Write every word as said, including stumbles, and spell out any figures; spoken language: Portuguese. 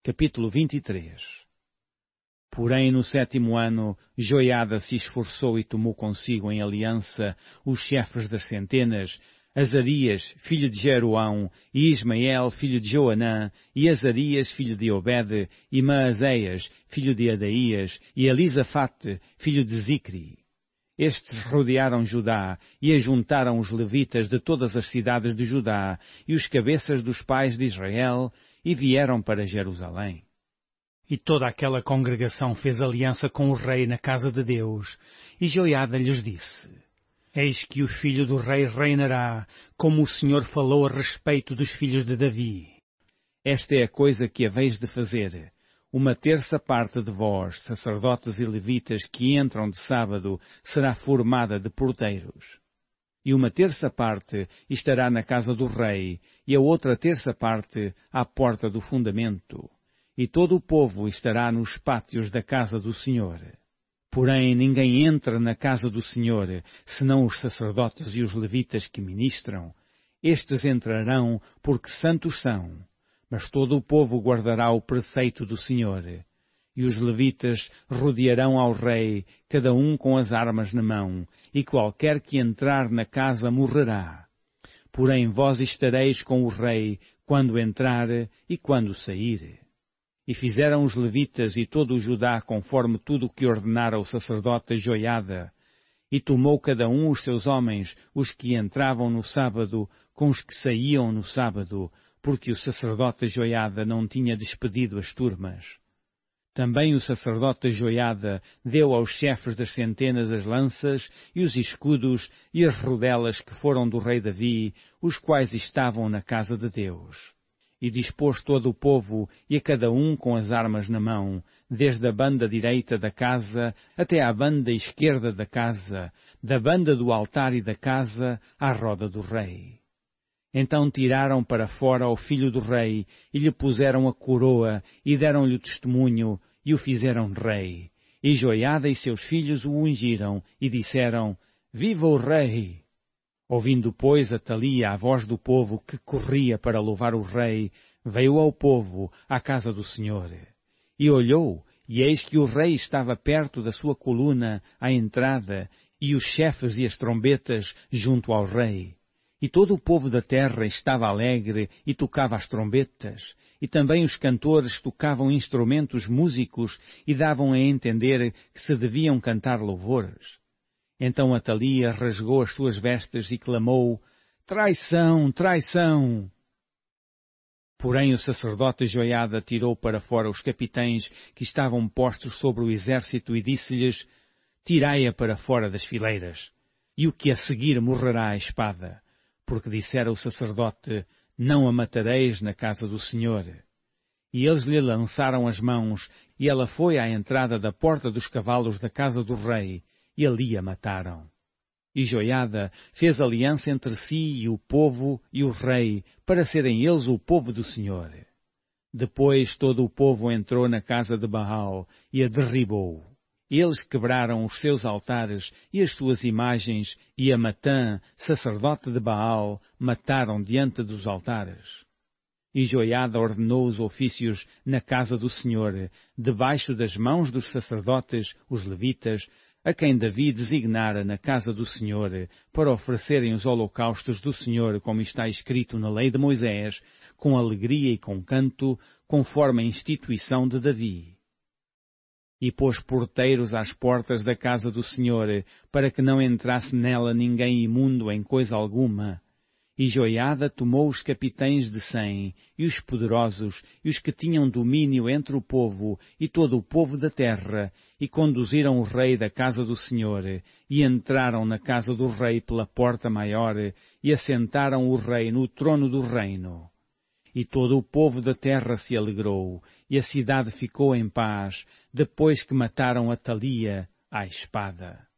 Capítulo vinte e três. Porém, no sétimo ano, Joiada se esforçou e tomou consigo em aliança os chefes das centenas, Azarias, filho de Jeroão, e Ismael, filho de Joanã, e Azarias, filho de Obed, e Maazéias, filho de Adaías, e Elisafate, filho de Zicri. Estes rodearam Judá e ajuntaram os levitas de todas as cidades de Judá e os cabeças dos pais de Israel e vieram para Jerusalém. E toda aquela congregação fez aliança com o rei na casa de Deus, e Joiada lhes disse: Eis que o filho do rei reinará, como o Senhor falou a respeito dos filhos de Davi. Esta é a coisa que haveis de fazer. Uma terça parte de vós, sacerdotes e levitas, que entram de sábado, será formada de porteiros. E uma terça parte estará na casa do rei, e a outra terça parte à porta do fundamento. E todo o povo estará nos pátios da casa do Senhor. Porém, ninguém entra na casa do Senhor, senão os sacerdotes e os levitas que ministram. Estes entrarão, porque santos são. Mas todo o povo guardará o preceito do Senhor. E os levitas rodearão ao rei, cada um com as armas na mão, e qualquer que entrar na casa morrerá. Porém vós estareis com o rei, quando entrar e quando sair. E fizeram os levitas e todo o Judá conforme tudo o que ordenara o sacerdote Joiada. E tomou cada um os seus homens, os que entravam no sábado, com os que saíam no sábado, porque o sacerdote Joiada não tinha despedido as turmas. Também o sacerdote Joiada deu aos chefes das centenas as lanças e os escudos e as rodelas que foram do rei Davi, os quais estavam na casa de Deus. E dispôs todo o povo, e a cada um com as armas na mão, desde a banda direita da casa até à banda esquerda da casa, da banda do altar e da casa à roda do rei. Então tiraram para fora o filho do rei, e lhe puseram a coroa, e deram-lhe o testemunho, e o fizeram rei. E Joiada e seus filhos o ungiram, e disseram: Viva o rei! Ouvindo, pois, Atalia a voz do povo que corria para louvar o rei, veio ao povo, à casa do Senhor. E olhou, e eis que o rei estava perto da sua coluna, à entrada, e os chefes e as trombetas junto ao rei. E todo o povo da terra estava alegre e tocava as trombetas, e também os cantores tocavam instrumentos músicos e davam a entender que se deviam cantar louvores. Então Atalia rasgou as suas vestes e clamou: Traição! Traição! Porém o sacerdote Joiada tirou para fora os capitães que estavam postos sobre o exército e disse-lhes: Tirai-a para fora das fileiras, e o que a seguir morrerá à espada. Porque dissera o sacerdote: Não a matareis na casa do Senhor. E eles lhe lançaram as mãos, e ela foi à entrada da porta dos cavalos da casa do rei, e ali a mataram. E Joiada fez aliança entre si e o povo e o rei, para serem eles o povo do Senhor. Depois todo o povo entrou na casa de Baal, e a derribou. Eles quebraram os seus altares e as suas imagens, e a Matã, sacerdote de Baal, mataram diante dos altares. E Joiada ordenou os ofícios na casa do Senhor, debaixo das mãos dos sacerdotes, os levitas, a quem Davi designara na casa do Senhor, para oferecerem os holocaustos do Senhor, como está escrito na lei de Moisés, com alegria e com canto, conforme a instituição de Davi. E pôs porteiros às portas da casa do Senhor, para que não entrasse nela ninguém imundo em coisa alguma. E Joiada tomou os capitães de cem, e os poderosos, e os que tinham domínio entre o povo, e todo o povo da terra, e conduziram o rei da casa do Senhor, e entraram na casa do rei pela porta maior, e assentaram o rei no trono do reino. E todo o povo da terra se alegrou, e a cidade ficou em paz, depois que mataram Atalia à espada.